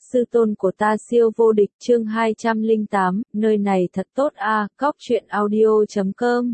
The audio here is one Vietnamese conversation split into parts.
sư tôn của ta siêu vô địch chương 208, nơi này thật tốt a, cóc truyện audio.com.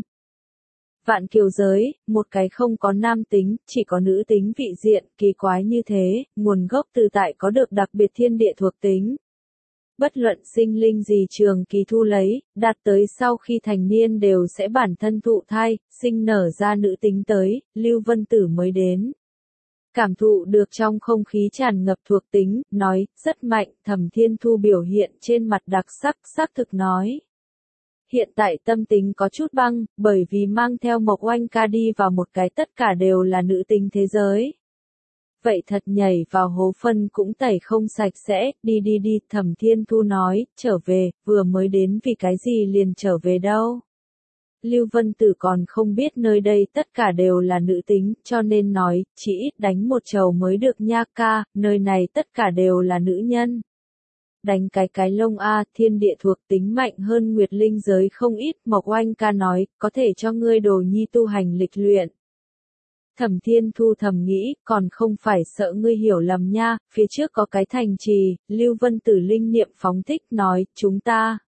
Vạn kiều giới, một cái không có nam tính, chỉ có nữ tính vị diện, kỳ quái như thế, nguồn gốc từ tại có được đặc biệt thiên địa thuộc tính. Bất luận sinh linh gì trường kỳ thu lấy, đạt tới sau khi thành niên đều sẽ bản thân thụ thai, sinh nở ra nữ tính tới, Lưu Vân Tử mới đến. Cảm thụ được trong không khí tràn ngập thuộc tính, nói, rất mạnh, Thẩm Thiên Thu biểu hiện trên mặt đặc sắc, xác thực nói. Hiện tại tâm tính có chút băng, bởi vì mang theo Mộc Oanh ca đi vào một cái tất cả đều là nữ tính thế giới. Vậy thật nhảy vào hố phân cũng tẩy không sạch sẽ, đi, Thẩm Thiên Thu nói, trở về, vừa mới đến vì cái gì liền trở về đâu. Lưu Vân Tử còn không biết nơi đây tất cả đều là nữ tính, cho nên nói, chỉ ít đánh một trầu mới được nha ca, nơi này tất cả đều là nữ nhân. Đánh cái lông a, thiên địa thuộc tính mạnh hơn Nguyệt Linh giới không ít, Mộc Oanh ca nói, có thể cho ngươi đồ nhi tu hành lịch luyện. Thẩm Thiên Thu thầm nghĩ, còn không phải sợ ngươi hiểu lầm nha, phía trước có cái thành trì, Lưu Vân Tử linh niệm phóng thích nói, chúng ta.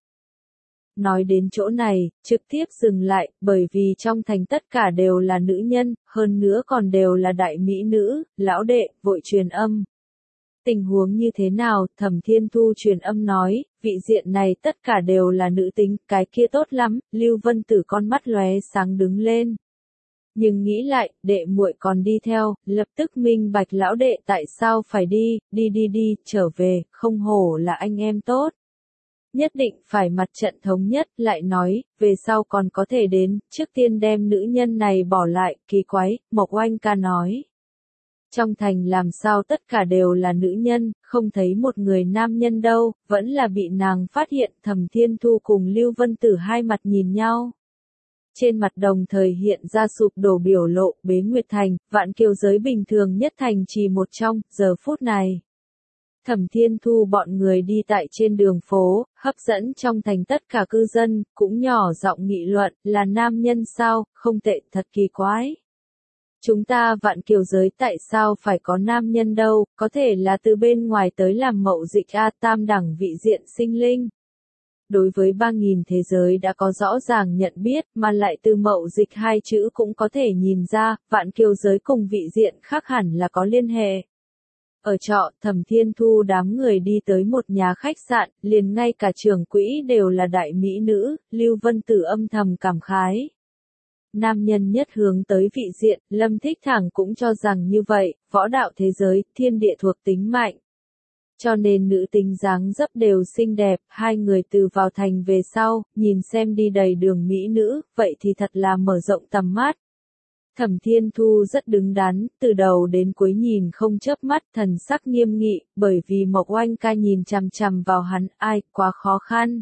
Nói đến chỗ này, trực tiếp dừng lại, bởi vì trong thành tất cả đều là nữ nhân, hơn nữa còn đều là đại mỹ nữ, lão đệ, vội truyền âm. Tình huống như thế nào, Thẩm Thiên Thu truyền âm nói, vị diện này tất cả đều là nữ tính, cái kia tốt lắm, Lưu Vân Tử con mắt lóe sáng đứng lên. Nhưng nghĩ lại, đệ muội còn đi theo, lập tức minh bạch lão đệ tại sao phải đi, trở về, không hổ là anh em tốt. Nhất định phải mặt trận thống nhất, lại nói, về sau còn có thể đến, trước tiên đem nữ nhân này bỏ lại, kỳ quái, Mộc Oanh ca nói. Trong thành làm sao tất cả đều là nữ nhân, không thấy một người nam nhân đâu, vẫn là bị nàng phát hiện. Thẩm Thiên Thu cùng Lưu Vân Tử hai mặt nhìn nhau. Trên mặt đồng thời hiện ra sụp đổ biểu lộ, Bế Nguyệt Thành, Vạn Kiều giới bình thường nhất thành trì một trong, giờ phút này. Thẩm Thiên Thu bọn người đi tại trên đường phố, hấp dẫn trong thành tất cả cư dân, cũng nhỏ giọng nghị luận, là nam nhân sao, không tệ, thật kỳ quái. Chúng ta Vạn Kiều giới tại sao phải có nam nhân đâu, có thể là từ bên ngoài tới làm mậu dịch a, tam đẳng vị diện sinh linh. Đối với 3.000 thế giới đã có rõ ràng nhận biết, mà lại từ mậu dịch hai chữ cũng có thể nhìn ra, Vạn Kiều giới cùng vị diện khác hẳn là có liên hệ. Ở trọ, Thẩm Thiên Thu đám người đi tới một nhà khách sạn, liền ngay cả trưởng quỹ đều là đại mỹ nữ, Lưu Vân Tử âm thầm cảm khái. Nam nhân nhất hướng tới vị diện, Lâm Thích Thẳng cũng cho rằng như vậy, võ đạo thế giới, thiên địa thuộc tính mạnh. Cho nên nữ tính dáng dấp đều xinh đẹp, hai người từ vào thành về sau, nhìn xem đi đầy đường mỹ nữ, vậy thì thật là mở rộng tầm mắt. Thẩm Thiên Thu rất đứng đắn, từ đầu đến cuối nhìn không chớp mắt, thần sắc nghiêm nghị, bởi vì Mộc Oanh ca nhìn chằm chằm vào hắn, ai, quá khó khăn.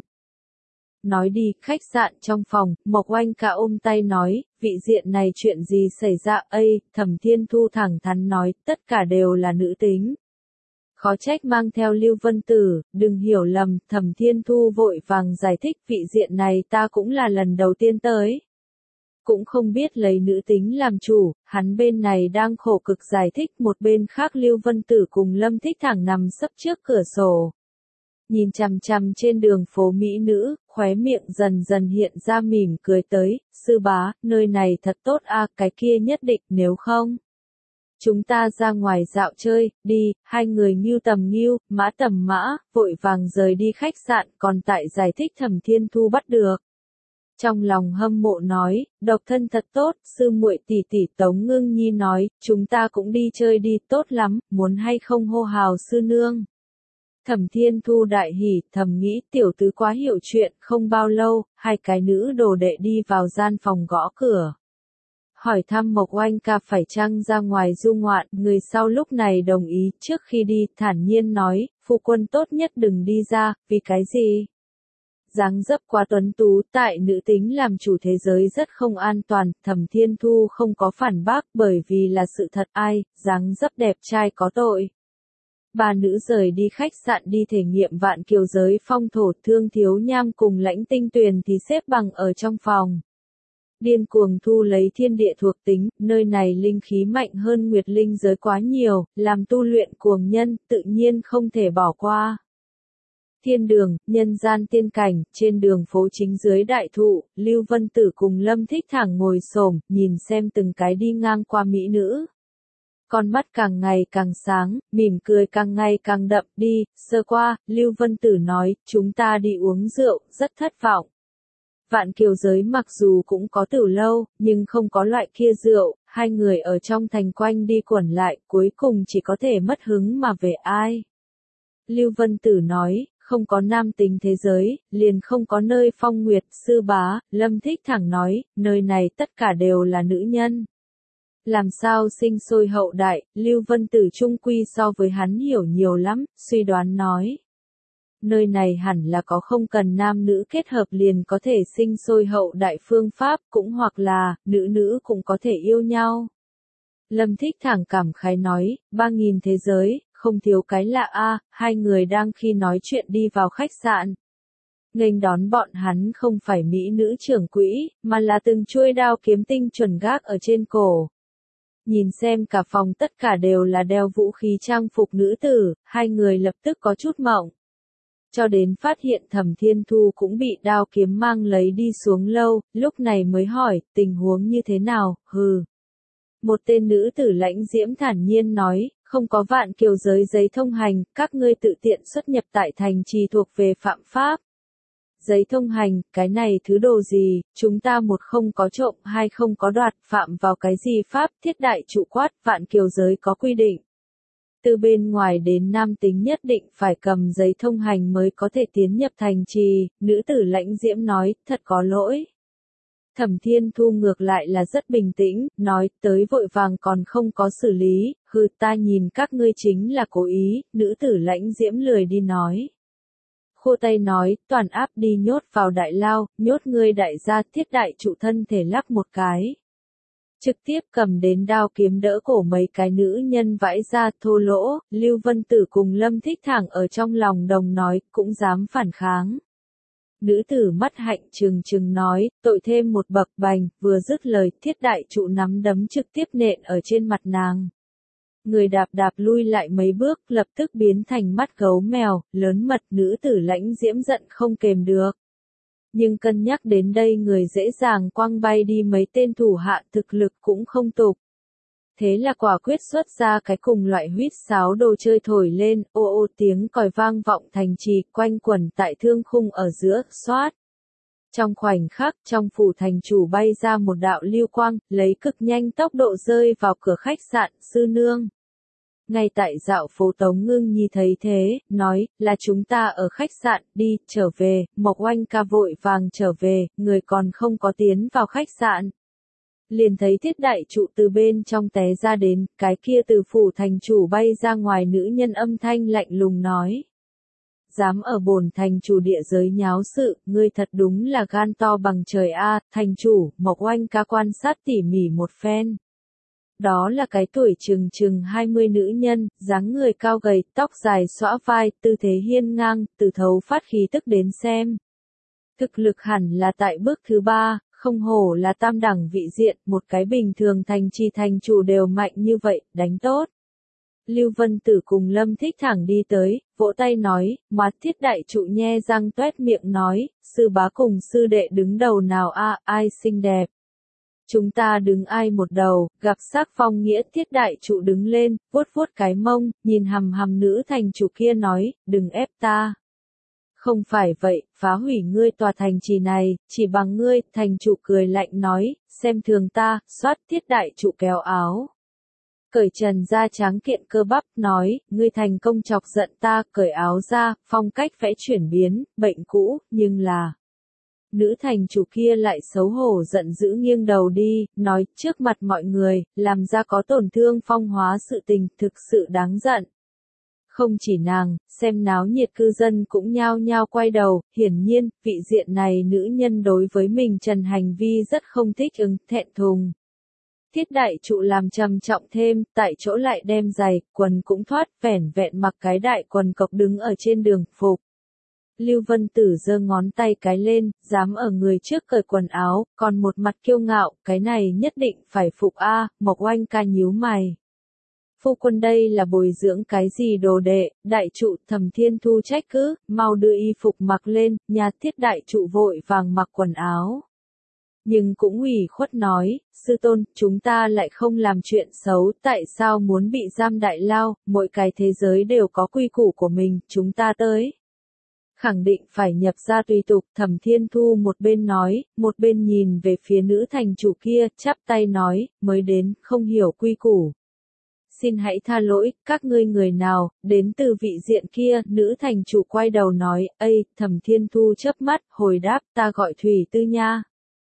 Nói đi, khách sạn trong phòng, Mộc Oanh ca ôm tay nói, vị diện này chuyện gì xảy ra, Thẩm Thiên Thu thẳng thắn nói, tất cả đều là nữ tính. Khó trách mang theo Lưu Vân Tử, đừng hiểu lầm, Thẩm Thiên Thu vội vàng giải thích, vị diện này ta cũng là lần đầu tiên tới. Cũng không biết lấy nữ tính làm chủ, hắn bên này đang khổ cực giải thích, một bên khác Lưu Vân Tử cùng Lâm Thích Thẳng nằm sấp trước cửa sổ. Nhìn chằm chằm trên đường phố mỹ nữ, khóe miệng dần dần hiện ra mỉm cười tới, sư bá, nơi này thật tốt a, cái kia nhất định, nếu không. Chúng ta ra ngoài dạo chơi, đi, hai người ngưu tầm ngưu, mã tầm mã, vội vàng rời đi khách sạn, còn tại giải thích Thẩm Thiên Thu bắt được. Trong lòng hâm mộ nói, độc thân thật tốt, sư muội tỷ tỷ Tống Ngưng Nhi nói, chúng ta cũng đi chơi đi, tốt lắm, muốn hay không hô hào sư nương. Thẩm Thiên Thu đại hỉ, thầm nghĩ tiểu tứ quá hiểu chuyện, không bao lâu, hai cái nữ đồ đệ đi vào gian phòng gõ cửa. Hỏi thăm Mộc Oanh ca phải chăng ra ngoài du ngoạn, người sau lúc này đồng ý, trước khi đi, thản nhiên nói, phu quân tốt nhất đừng đi ra, vì cái gì? Dáng dấp quá tuấn tú, tại nữ tính làm chủ thế giới rất không an toàn, Thẩm Thiên Thu không có phản bác bởi vì là sự thật, dáng dấp đẹp trai có tội. Ba nữ rời đi khách sạn đi thể nghiệm Vạn Kiều giới phong thổ, Thương Thiếu Nham cùng Lãnh Tinh Tuyền thì xếp bằng ở trong phòng. Điên cuồng thu lấy thiên địa thuộc tính, nơi này linh khí mạnh hơn nguyệt linh giới quá nhiều, làm tu luyện cuồng nhân, tự nhiên không thể bỏ qua. Thiên đường, nhân gian tiên cảnh, trên đường phố chính dưới đại thụ, Lưu Vân Tử cùng Lâm Thích Thẳng ngồi xổm, nhìn xem từng cái đi ngang qua mỹ nữ. Con mắt càng ngày càng sáng, mỉm cười càng ngày càng đậm đi, sơ qua, Lưu Vân Tử nói, chúng ta đi uống rượu, rất thất vọng. Vạn Kiều giới mặc dù cũng có từ lâu, nhưng không có loại kia rượu, hai người ở trong thành quanh đi quẩn lại, cuối cùng chỉ có thể mất hứng mà về ai. Lưu Vân Tử nói, không có nam tính thế giới, liền không có nơi phong nguyệt, sư bá, Lâm Thích Thẳng nói, nơi này tất cả đều là nữ nhân. Làm sao sinh sôi hậu đại, Lưu Vân Tử trung quy so với hắn hiểu nhiều lắm, suy đoán nói. Nơi này hẳn là có không cần nam nữ kết hợp liền có thể sinh sôi hậu đại phương pháp, cũng hoặc là, nữ nữ cũng có thể yêu nhau. Lâm Thích Thẳng cảm khái nói, 3.000 thế giới, không thiếu cái lạ a. Hai người đang khi nói chuyện đi vào khách sạn. Nghênh đón bọn hắn không phải mỹ nữ trưởng quỹ, mà là từng chuôi đao kiếm tinh chuẩn gác ở trên cổ. Nhìn xem cả phòng tất cả đều là đeo vũ khí trang phục nữ tử, hai người lập tức có chút mộng. Cho đến phát hiện Thẩm Thiên Thu cũng bị đao kiếm mang lấy đi xuống lâu, lúc này mới hỏi, tình huống như thế nào, hừ. Một tên nữ tử lãnh diễm thản nhiên nói, không có Vạn Kiều giới giấy thông hành, các ngươi tự tiện xuất nhập tại thành trì thuộc về phạm pháp. Giấy thông hành, cái này thứ đồ gì, chúng ta một không có trộm, hai không có đoạt, phạm vào cái gì pháp, thiết đại trụ quát, Vạn Kiều giới có quy định. Từ bên ngoài đến nam tính nhất định phải cầm giấy thông hành mới có thể tiến nhập thành trì, nữ tử lãnh diễm nói, thật có lỗi. Thẩm Thiên Thu ngược lại là rất bình tĩnh, nói, tới vội vàng còn không có xử lý, hừ ta nhìn các ngươi chính là cố ý, nữ tử lãnh diễm lười đi nói. Khô tay nói, toàn áp đi nhốt vào đại lao, nhốt ngươi đại gia thiết đại trụ thân thể lắc một cái. Trực tiếp cầm đến đao kiếm đỡ cổ mấy cái nữ nhân vãi ra thô lỗ, Lưu Vân Tử cùng Lâm Thích Thẳng ở trong lòng đồng nói, cũng dám phản kháng. Nữ tử mắt hạnh trừng trừng nói, tội thêm một bậc bành, vừa dứt lời thiết đại trụ nắm đấm trực tiếp nện ở trên mặt nàng. Người đạp đạp lui lại mấy bước, lập tức biến thành mắt gấu mèo, lớn mật nữ tử lãnh diễm giận không kềm được. Nhưng cân nhắc đến đây người dễ dàng quăng bay đi mấy tên thủ hạ thực lực cũng không tục. Thế là quả quyết xuất ra cái cùng loại huýt sáo đồ chơi thổi lên, ô ô tiếng còi vang vọng thành trì, quanh quẩn tại thương khung ở giữa, xoát. Trong khoảnh khắc, trong phủ thành chủ bay ra một đạo lưu quang, lấy cực nhanh tốc độ rơi vào cửa khách sạn, sư nương. Ngay tại dạo phố Tống Ngưng Nhi thấy thế, nói, là chúng ta ở khách sạn, đi, trở về, Mộc Oanh ca vội vàng trở về, người còn không có tiến vào khách sạn. Liền thấy thiết đại trụ từ bên trong té ra đến, cái kia từ phủ thành chủ bay ra ngoài nữ nhân âm thanh lạnh lùng nói. Dám ở bổn thành chủ địa giới nháo sự, ngươi thật đúng là gan to bằng trời a. Thành chủ, Mộc Oanh ca quan sát tỉ mỉ một phen. Đó là cái tuổi chừng 20 nữ nhân, dáng người cao gầy, tóc dài xõa vai, tư thế hiên ngang, từ thấu phát khí tức đến xem. Thực lực hẳn là tại bước thứ 3, không hổ là tam đẳng vị diện, một cái bình thường thành trì thành chủ đều mạnh như vậy, đánh tốt. Lưu Vân Tử cùng Lâm Thích Thẳng đi tới, vỗ tay nói, mắt thiết đại trụ nhe răng toét miệng nói, sư bá cùng sư đệ đứng đầu nào a, ai xinh đẹp. Chúng ta đứng ai một đầu, gặp sắc phong nghĩa thiết đại trụ đứng lên, vuốt vuốt cái mông, nhìn hằm hằm nữ thành chủ kia nói, đừng ép ta. Không phải vậy, phá hủy ngươi tòa thành trì này, chỉ bằng ngươi, thành chủ cười lạnh nói, xem thường ta, xoát thiết đại trụ kéo áo. Cởi trần ra tráng kiện cơ bắp, nói, ngươi thành công chọc giận ta, cởi áo ra, phong cách vẽ chuyển biến, bệnh cũ, nhưng là... Nữ thành chủ kia lại xấu hổ giận dữ nghiêng đầu đi, nói trước mặt mọi người, làm ra có tổn thương phong hóa sự tình, thực sự đáng giận. Không chỉ nàng, xem náo nhiệt cư dân cũng nhao nhao quay đầu, hiển nhiên, vị diện này nữ nhân đối với mình trần hành vi rất không thích ứng, thẹn thùng. Thiết đại trụ làm trầm trọng thêm, tại chỗ lại đem giày, quần cũng thoát, vẻn vẹn mặc cái đại quần cộc đứng ở trên đường, phục. Lưu Vân Tử giơ ngón tay cái lên, dám ở người trước cởi quần áo, còn một mặt kiêu ngạo, cái này nhất định phải phục a. Mộc Oanh ca nhíu mày. Phu quân đây là bồi dưỡng cái gì đồ đệ, đại trụ Thẩm Thiên Thu trách cứ, mau đưa y phục mặc lên, nhà Thiết đại trụ vội vàng mặc quần áo. Nhưng cũng ủy khuất nói, sư tôn, chúng ta lại không làm chuyện xấu, tại sao muốn bị giam đại lao, mỗi cái thế giới đều có quy củ của mình, chúng ta tới. Khẳng định phải nhập ra tùy tục, Thẩm Thiên Thu một bên nói, một bên nhìn về phía nữ thành chủ kia, chắp tay nói, mới đến, không hiểu quy củ. Xin hãy tha lỗi, các ngươi người nào, đến từ vị diện kia, nữ thành chủ quay đầu nói, ây, Thẩm Thiên Thu chớp mắt, hồi đáp, ta gọi Thủy Tư nha.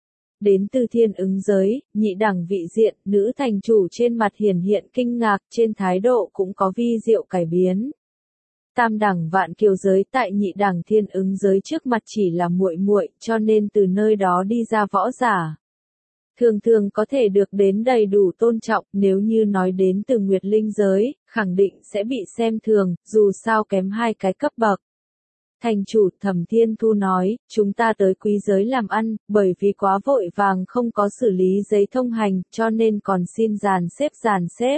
Đến từ thiên ứng giới, nhị đẳng vị diện, nữ thành chủ trên mặt hiển hiện kinh ngạc, trên thái độ cũng có vi diệu cải biến. Tam đẳng vạn kiều giới tại nhị đẳng thiên ứng giới trước mặt chỉ là muội muội, cho nên từ nơi đó đi ra võ giả. Thường thường có thể được đến đầy đủ tôn trọng, nếu như nói đến từ nguyệt linh giới, khẳng định sẽ bị xem thường, dù sao kém hai cái cấp bậc. Thành chủ Thẩm Thiên Thu nói, chúng ta tới quý giới làm ăn, bởi vì quá vội vàng không có xử lý giấy thông hành, cho nên còn xin dàn xếp.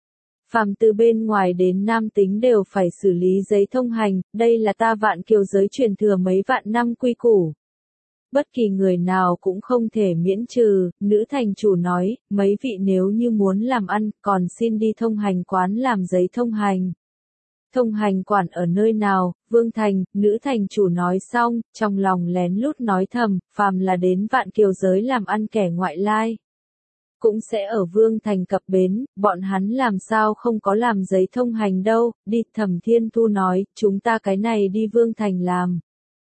Phàm từ bên ngoài đến nam tính đều phải xử lý giấy thông hành, đây là ta vạn kiều giới truyền thừa mấy vạn năm quy củ. Bất kỳ người nào cũng không thể miễn trừ, nữ thành chủ nói, mấy vị nếu như muốn làm ăn, còn xin đi thông hành quán làm giấy thông hành. Thông hành quản ở nơi nào, Vương Thành, nữ thành chủ nói xong, trong lòng lén lút nói thầm, phàm là đến vạn kiều giới làm ăn kẻ ngoại lai. Cũng sẽ ở Vương Thành cập bến, bọn hắn làm sao không có làm giấy thông hành đâu, đi Thẩm Thiên Thu nói, chúng ta cái này đi Vương Thành làm.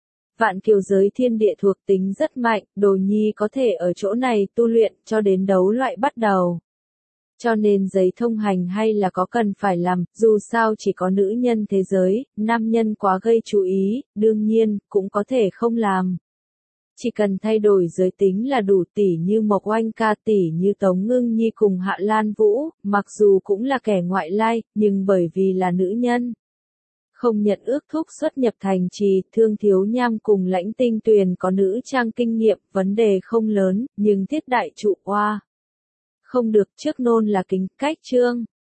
Vạn kiều giới thiên địa thuộc tính rất mạnh, Đồ Nhi có thể ở chỗ này tu luyện cho đến đấu loại bắt đầu. Cho nên giấy thông hành hay là có cần phải làm, dù sao chỉ có nữ nhân thế giới, nam nhân quá gây chú ý, đương nhiên, cũng có thể không làm. Chỉ cần thay đổi giới tính là đủ, tỷ như Mộc Oanh ca, tỷ như Tống Ngưng Nhi cùng Hạ Lan Vũ, mặc dù cũng là kẻ ngoại lai, nhưng bởi vì là nữ nhân. Không nhận ước thúc xuất nhập thành trì, Thương Thiếu Nham cùng Lãnh Tinh Tuyền có nữ trang kinh nghiệm, vấn đề không lớn, nhưng Thiết đại trụ oa. Không được, trước nôn là kính, cách chương.